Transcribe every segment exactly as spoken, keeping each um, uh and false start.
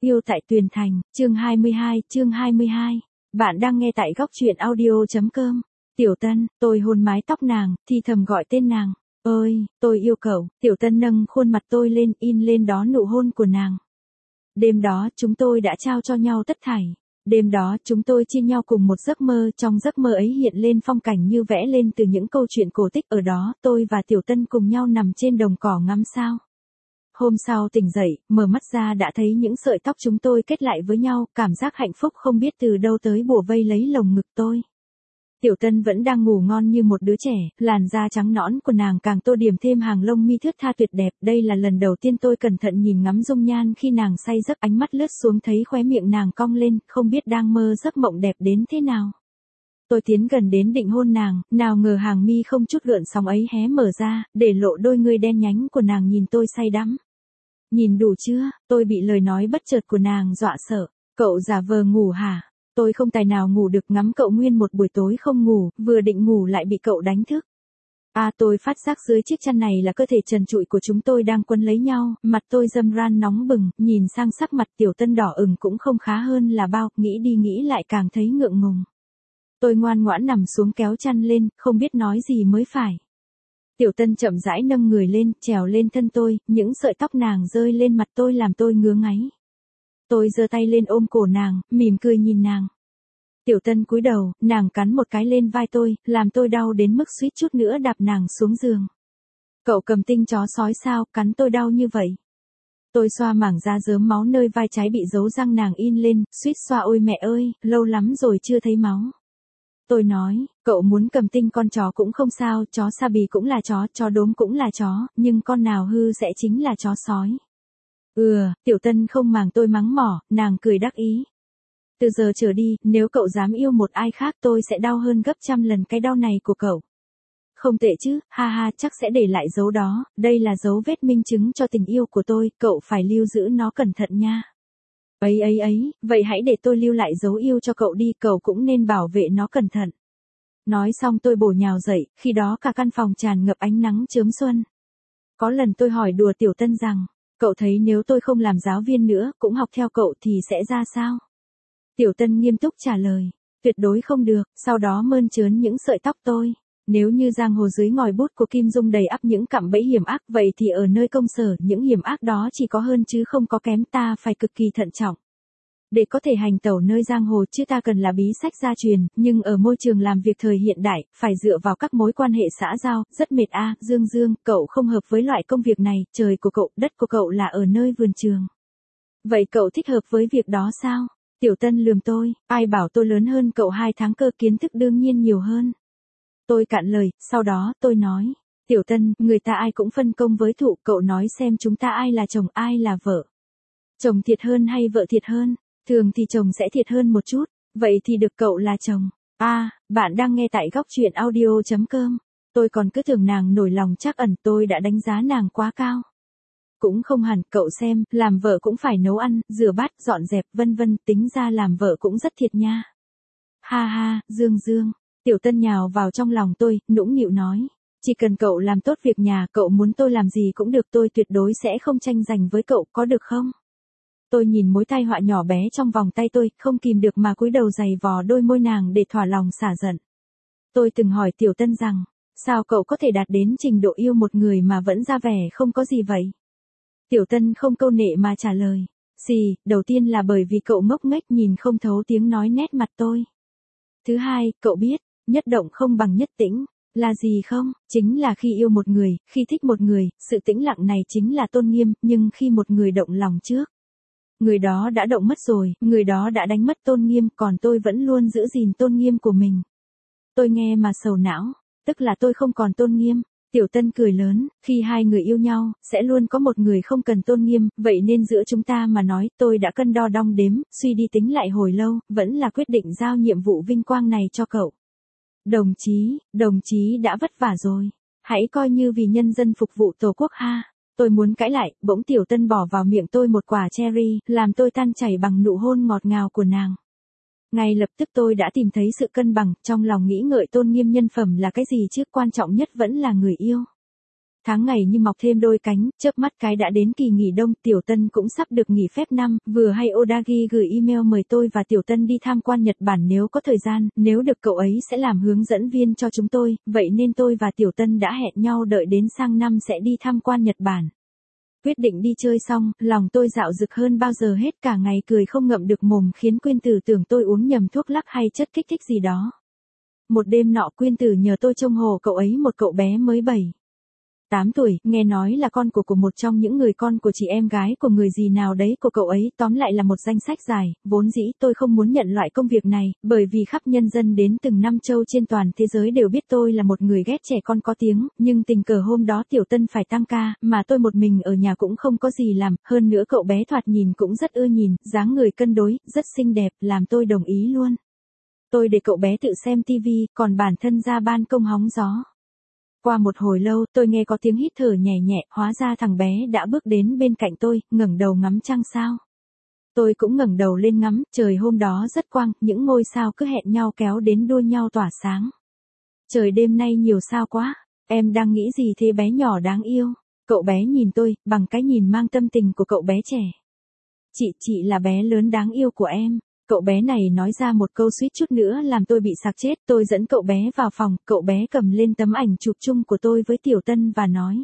Yêu tại Tuyền Thành, chương hai mươi hai, chương hai mươi hai. Bạn đang nghe tại góc truyện audio.com. Tiểu Tân, tôi hôn mái tóc nàng, thì thầm gọi tên nàng. Ơi, tôi yêu cậu. Tiểu Tân nâng khuôn mặt tôi lên, in lên đó nụ hôn của nàng. Đêm đó, chúng tôi đã trao cho nhau tất thảy. Đêm đó, chúng tôi chia nhau cùng một giấc mơ, trong giấc mơ ấy hiện lên phong cảnh như vẽ lên từ những câu chuyện cổ tích. Ở đó, tôi và Tiểu Tân cùng nhau nằm trên đồng cỏ ngắm sao. Hôm sau tỉnh dậy, mở mắt ra đã thấy những sợi tóc chúng tôi kết lại với nhau, cảm giác hạnh phúc không biết từ đâu tới bủa vây lấy lồng ngực tôi. Tiểu Tân vẫn đang ngủ ngon như một đứa trẻ, làn da trắng nõn của nàng càng tô điểm thêm hàng lông mi thướt tha tuyệt đẹp. Đây là lần đầu tiên tôi cẩn thận nhìn ngắm dung nhan khi nàng say giấc, ánh mắt lướt xuống thấy khóe miệng nàng cong lên, không biết đang mơ giấc mộng đẹp đến thế nào. Tôi tiến gần đến định hôn nàng, nào ngờ hàng mi không chút gợn sóng ấy hé mở ra, để lộ đôi người đen nhánh của nàng nhìn tôi say đắm. Nhìn đủ chưa, tôi bị lời nói bất chợt của nàng dọa sợ. Cậu giả vờ ngủ hả? Tôi không tài nào ngủ được, ngắm cậu nguyên một buổi tối không ngủ, vừa định ngủ lại bị cậu đánh thức. À, tôi phát giác dưới chiếc chăn này là cơ thể trần trụi của chúng tôi đang quấn lấy nhau, mặt tôi râm ran nóng bừng, nhìn sang sắc mặt Tiểu Tân đỏ ửng cũng không khá hơn là bao, nghĩ đi nghĩ lại càng thấy ngượng ngùng. Tôi ngoan ngoãn nằm xuống kéo chăn lên, không biết nói gì mới phải. Tiểu Tân chậm rãi nâng người lên, trèo lên thân tôi, những sợi tóc nàng rơi lên mặt tôi làm tôi ngứa ngáy. Tôi giơ tay lên ôm cổ nàng, mỉm cười nhìn nàng. Tiểu Tân cúi đầu, nàng cắn một cái lên vai tôi, làm tôi đau đến mức suýt chút nữa đạp nàng xuống giường. Cậu cầm tinh chó sói sao, cắn tôi đau như vậy. Tôi xoa mảng da rớm máu nơi vai trái bị dấu răng nàng in lên, suýt xoa ôi mẹ ơi, lâu lắm rồi chưa thấy máu. Tôi nói, cậu muốn cầm tinh con chó cũng không sao, chó sa bì cũng là chó, chó đốm cũng là chó, nhưng con nào hư sẽ chính là chó sói. Ừ, Tiểu Tân không màng tôi mắng mỏ, nàng cười đắc ý. Từ giờ trở đi, nếu cậu dám yêu một ai khác tôi sẽ đau hơn gấp trăm lần cái đau này của cậu. Không tệ chứ, ha ha, chắc sẽ để lại dấu đó, đây là dấu vết minh chứng cho tình yêu của tôi, cậu phải lưu giữ nó cẩn thận nha. Ấy ấy ấy, vậy hãy để tôi lưu lại dấu yêu cho cậu đi, cậu cũng nên bảo vệ nó cẩn thận. Nói xong tôi bổ nhào dậy, khi đó cả căn phòng tràn ngập ánh nắng chớm xuân. Có lần tôi hỏi đùa Tiểu Tân rằng, cậu thấy nếu tôi không làm giáo viên nữa, cũng học theo cậu thì sẽ ra sao? Tiểu Tân nghiêm túc trả lời, tuyệt đối không được, sau đó mơn trớn những sợi tóc tôi. Nếu như giang hồ dưới ngòi bút của Kim Dung đầy ắp những cạm bẫy hiểm ác, vậy thì ở nơi công sở những hiểm ác đó chỉ có hơn chứ không có kém, ta phải cực kỳ thận trọng. Để có thể hành tẩu nơi giang hồ chứ ta cần là bí sách gia truyền, nhưng ở môi trường làm việc thời hiện đại, phải dựa vào các mối quan hệ xã giao, rất mệt a. À, Dương Dương, cậu không hợp với loại công việc này, trời của cậu, đất của cậu là ở nơi vườn trường. Vậy cậu thích hợp với việc đó sao? Tiểu Tân lườm tôi, ai bảo tôi lớn hơn cậu hai tháng cơ, kiến thức đương nhiên nhiều hơn. Tôi cạn lời, sau đó tôi nói, Tiểu Tân, người ta ai cũng phân công với thụ, cậu nói xem chúng ta ai là chồng ai là vợ. Chồng thiệt hơn hay vợ thiệt hơn? Thường thì chồng sẽ thiệt hơn một chút, vậy thì được cậu là chồng. À, bạn đang nghe tại góc truyện audio.com. Tôi còn cứ tưởng nàng nổi lòng trắc ẩn, tôi đã đánh giá nàng quá cao. Cũng không hẳn, cậu xem, làm vợ cũng phải nấu ăn, rửa bát, dọn dẹp, vân vân, tính ra làm vợ cũng rất thiệt nha. Ha ha, Dương Dương. Tiểu Tân nhào vào trong lòng tôi, nũng nịu nói, chỉ cần cậu làm tốt việc nhà, cậu muốn tôi làm gì cũng được, tôi tuyệt đối sẽ không tranh giành với cậu, có được không? Tôi nhìn mối tai họa nhỏ bé trong vòng tay tôi, không kìm được mà cúi đầu giày vò đôi môi nàng để thỏa lòng xả giận. Tôi từng hỏi Tiểu Tân rằng, sao cậu có thể đạt đến trình độ yêu một người mà vẫn ra vẻ không có gì vậy? Tiểu Tân không câu nệ mà trả lời, xì, đầu tiên là bởi vì cậu ngốc nghếch nhìn không thấu tiếng nói nét mặt tôi. Thứ hai, cậu biết, nhất động không bằng nhất tĩnh, là gì không? Chính là khi yêu một người, khi thích một người, sự tĩnh lặng này chính là tôn nghiêm, nhưng khi một người động lòng trước, người đó đã động mất rồi, người đó đã đánh mất tôn nghiêm, còn tôi vẫn luôn giữ gìn tôn nghiêm của mình. Tôi nghe mà sầu não, tức là tôi không còn tôn nghiêm. Tiểu Tân cười lớn, khi hai người yêu nhau, sẽ luôn có một người không cần tôn nghiêm, vậy nên giữa chúng ta mà nói, tôi đã cân đo đong đếm, suy đi tính lại hồi lâu, vẫn là quyết định giao nhiệm vụ vinh quang này cho cậu. Đồng chí, đồng chí đã vất vả rồi, hãy coi như vì nhân dân phục vụ Tổ quốc ha. Tôi muốn cãi lại, bỗng Tiểu Tân bỏ vào miệng tôi một quả cherry, làm tôi tan chảy bằng nụ hôn ngọt ngào của nàng. Ngay lập tức tôi đã tìm thấy sự cân bằng, trong lòng nghĩ ngợi tôn nghiêm nhân phẩm là cái gì chứ, quan trọng nhất vẫn là người yêu. Tháng ngày như mọc thêm đôi cánh, chớp mắt cái đã đến kỳ nghỉ đông, Tiểu Tân cũng sắp được nghỉ phép năm, vừa hay Odagi gửi email mời tôi và Tiểu Tân đi tham quan Nhật Bản nếu có thời gian, nếu được cậu ấy sẽ làm hướng dẫn viên cho chúng tôi, vậy nên tôi và Tiểu Tân đã hẹn nhau đợi đến sang năm sẽ đi tham quan Nhật Bản. Quyết định đi chơi xong, lòng tôi dạo dực hơn bao giờ hết, cả ngày cười không ngậm được mồm khiến Quyên Tử tưởng tôi uống nhầm thuốc lắc hay chất kích thích gì đó. Một đêm nọ Quyên Tử nhờ tôi trông hộ cậu ấy một cậu bé mới bảy tám tuổi, nghe nói là con của của một trong những người con của chị em gái của người gì nào đấy của cậu ấy, tóm lại là một danh sách dài, vốn dĩ tôi không muốn nhận loại công việc này, bởi vì khắp nhân dân đến từng năm châu trên toàn thế giới đều biết tôi là một người ghét trẻ con có tiếng, nhưng tình cờ hôm đó Tiểu Tân phải tăng ca, mà tôi một mình ở nhà cũng không có gì làm, hơn nữa cậu bé thoạt nhìn cũng rất ưa nhìn, dáng người cân đối, rất xinh đẹp, làm tôi đồng ý luôn. Tôi để cậu bé tự xem tivi, còn bản thân ra ban công hóng gió. Qua một hồi lâu, tôi nghe có tiếng hít thở nhẹ nhẹ, hóa ra thằng bé đã bước đến bên cạnh tôi, ngẩng đầu ngắm trăng sao. Tôi cũng ngẩng đầu lên ngắm, trời hôm đó rất quang, những ngôi sao cứ hẹn nhau kéo đến đua nhau tỏa sáng. Trời đêm nay nhiều sao quá, em đang nghĩ gì thế bé nhỏ đáng yêu? Cậu bé nhìn tôi, bằng cái nhìn mang tâm tình của cậu bé trẻ. Chị, chị là bé lớn đáng yêu của em. Cậu bé này nói ra một câu suýt chút nữa làm tôi bị sặc chết, tôi dẫn cậu bé vào phòng, cậu bé cầm lên tấm ảnh chụp chung của tôi với Tiểu Tân và nói.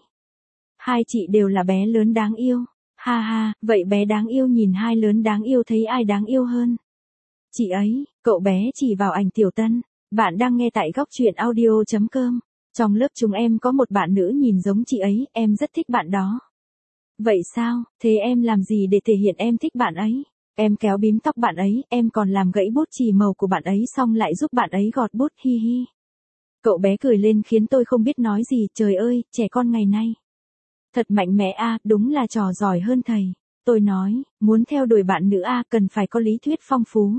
Hai chị đều là bé lớn đáng yêu, ha ha, vậy bé đáng yêu nhìn hai lớn đáng yêu thấy ai đáng yêu hơn? Chị ấy, cậu bé chỉ vào ảnh Tiểu Tân, bạn đang nghe tại góc truyện audio chấm com, trong lớp chúng em có một bạn nữ nhìn giống chị ấy, em rất thích bạn đó. Vậy sao, thế em làm gì để thể hiện em thích bạn ấy? Em kéo bím tóc bạn ấy, em còn làm gãy bút chì màu của bạn ấy xong lại giúp bạn ấy gọt bút, hi hi. Cậu bé cười lên khiến tôi không biết nói gì, trời ơi, trẻ con ngày nay. Thật mạnh mẽ a, đúng là trò giỏi hơn thầy. Tôi nói, muốn theo đuổi bạn nữ a, cần phải có lý thuyết phong phú.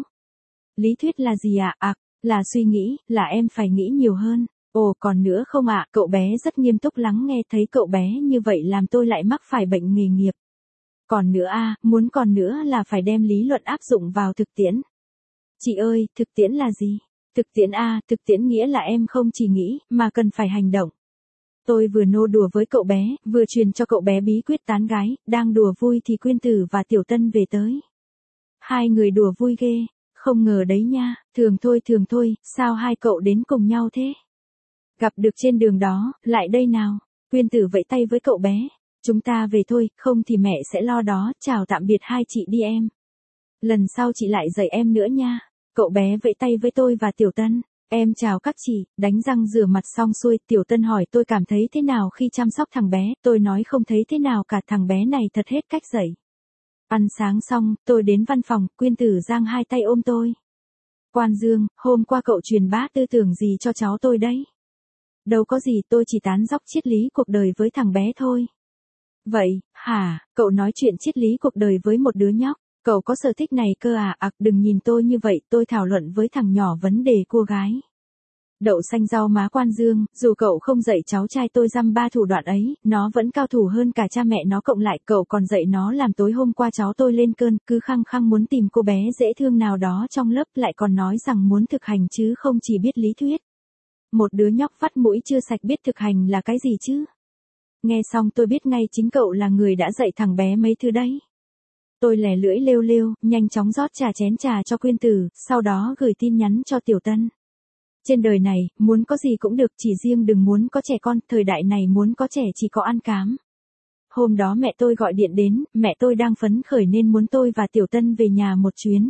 Lý thuyết là gì ạ? À? À, là suy nghĩ, là em phải nghĩ nhiều hơn. Ồ, còn nữa không ạ? À? Cậu bé rất nghiêm túc lắng nghe, thấy cậu bé như vậy làm tôi lại mắc phải bệnh nghề nghiệp. Còn nữa a, à, muốn còn nữa là phải đem lý luận áp dụng vào thực tiễn. Chị ơi, thực tiễn là gì? Thực tiễn a, à, thực tiễn nghĩa là em không chỉ nghĩ, mà cần phải hành động. Tôi vừa nô đùa với cậu bé, vừa truyền cho cậu bé bí quyết tán gái, đang đùa vui thì Quyên Tử và Tiểu Tân về tới. Hai người đùa vui ghê, không ngờ đấy nha, thường thôi thường thôi, sao hai cậu đến cùng nhau thế? Gặp được trên đường đó, lại đây nào. Quyên Tử vẫy tay với cậu bé. Chúng ta về thôi, không thì mẹ sẽ lo đó, chào tạm biệt hai chị đi em. Lần sau chị lại dạy em nữa nha. Cậu bé vẫy tay với tôi và Tiểu Tân. Em chào các chị, đánh răng rửa mặt xong xuôi, Tiểu Tân hỏi tôi cảm thấy thế nào khi chăm sóc thằng bé, tôi nói không thấy thế nào cả, thằng bé này thật hết cách dạy. Ăn sáng xong, tôi đến văn phòng, Quyên Tử giang hai tay ôm tôi. Quan Dương, hôm qua cậu truyền bá tư tưởng gì cho cháu tôi đấy? Đâu có gì, tôi chỉ tán dóc triết lý cuộc đời với thằng bé thôi. Vậy, hả, cậu nói chuyện triết lý cuộc đời với một đứa nhóc, cậu có sở thích này cơ à? Ặc, đừng nhìn tôi như vậy, tôi thảo luận với thằng nhỏ vấn đề cô gái. Đậu xanh rau má Quan Dương, dù cậu không dạy cháu trai tôi dăm ba thủ đoạn ấy, nó vẫn cao thủ hơn cả cha mẹ nó cộng lại, cậu còn dạy nó làm tối hôm qua cháu tôi lên cơn, cứ khăng khăng muốn tìm cô bé dễ thương nào đó trong lớp, lại còn nói rằng muốn thực hành chứ không chỉ biết lý thuyết. Một đứa nhóc vắt mũi chưa sạch biết thực hành là cái gì chứ? Nghe xong tôi biết ngay chính cậu là người đã dạy thằng bé mấy thứ đấy. Tôi lè lưỡi lêu lêu, nhanh chóng rót trà chén trà cho Quyên Tử, sau đó gửi tin nhắn cho Tiểu Tân. Trên đời này, muốn có gì cũng được, chỉ riêng đừng muốn có trẻ con, thời đại này muốn có trẻ chỉ có ăn cám. Hôm đó mẹ tôi gọi điện đến, mẹ tôi đang phấn khởi nên muốn tôi và Tiểu Tân về nhà một chuyến.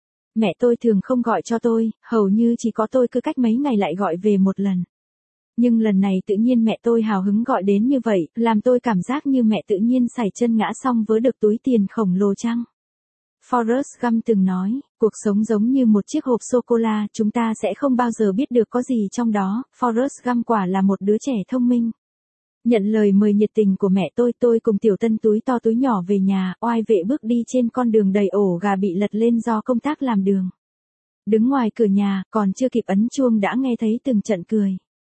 Mẹ tôi thường không gọi cho tôi, hầu như chỉ có tôi cứ cách mấy ngày lại gọi về một lần. Nhưng lần này tự nhiên mẹ tôi hào hứng gọi đến như vậy, làm tôi cảm giác như mẹ tự nhiên sải chân ngã xong vớ được túi tiền khổng lồ chăng? Forrest Gump từng nói, cuộc sống giống như một chiếc hộp sô-cô-la, chúng ta sẽ không bao giờ biết được có gì trong đó. Forrest Gump quả là một đứa trẻ thông minh. Nhận lời mời nhiệt tình của mẹ tôi, tôi cùng Tiểu Tân túi to túi nhỏ về nhà, oai vệ bước đi trên con đường đầy ổ gà bị lật lên do công tác làm đường. Đứng ngoài cửa nhà, còn chưa kịp ấn chuông đã nghe thấy từng trận cười.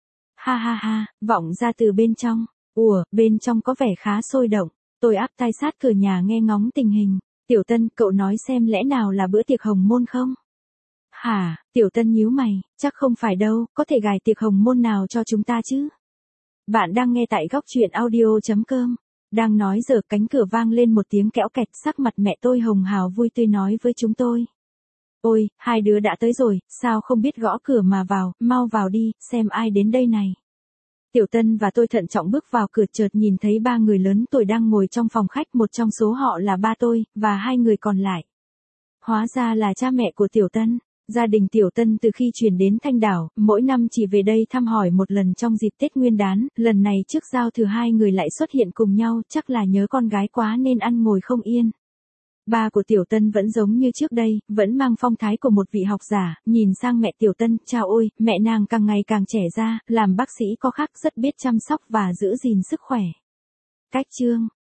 Ha ha ha, vọng ra từ bên trong. Ủa, bên trong có vẻ khá sôi động. Tôi áp tai sát cửa nhà nghe ngóng tình hình. Tiểu Tân, cậu nói xem lẽ nào là bữa tiệc hồng môn không? Hả, Tiểu Tân nhíu mày, chắc không phải đâu, có thể gài tiệc hồng môn nào cho chúng ta chứ? Bạn đang nghe tại góc chuyện audio chấm com. Đang nói giờ cánh cửa vang lên một tiếng kẽo kẹt, sắc mặt mẹ tôi hồng hào vui tươi nói với chúng tôi. Ôi, hai đứa đã tới rồi, sao không biết gõ cửa mà vào, mau vào đi, xem ai đến đây này. Tiểu Tân và tôi thận trọng bước vào cửa, chợt nhìn thấy ba người lớn tuổi đang ngồi trong phòng khách, một trong số họ là ba tôi, và hai người còn lại. Hóa ra là cha mẹ của Tiểu Tân. Gia đình Tiểu Tân từ khi chuyển đến Thanh Đảo, mỗi năm chỉ về đây thăm hỏi một lần trong dịp Tết Nguyên đán, lần này trước giao thừa hai người lại xuất hiện cùng nhau, chắc là nhớ con gái quá nên ăn ngồi không yên. Ba của Tiểu Tân vẫn giống như trước đây, vẫn mang phong thái của một vị học giả, nhìn sang mẹ Tiểu Tân, chao ôi, mẹ nàng càng ngày càng trẻ ra, làm bác sĩ có khác, rất biết chăm sóc và giữ gìn sức khỏe. Cách chương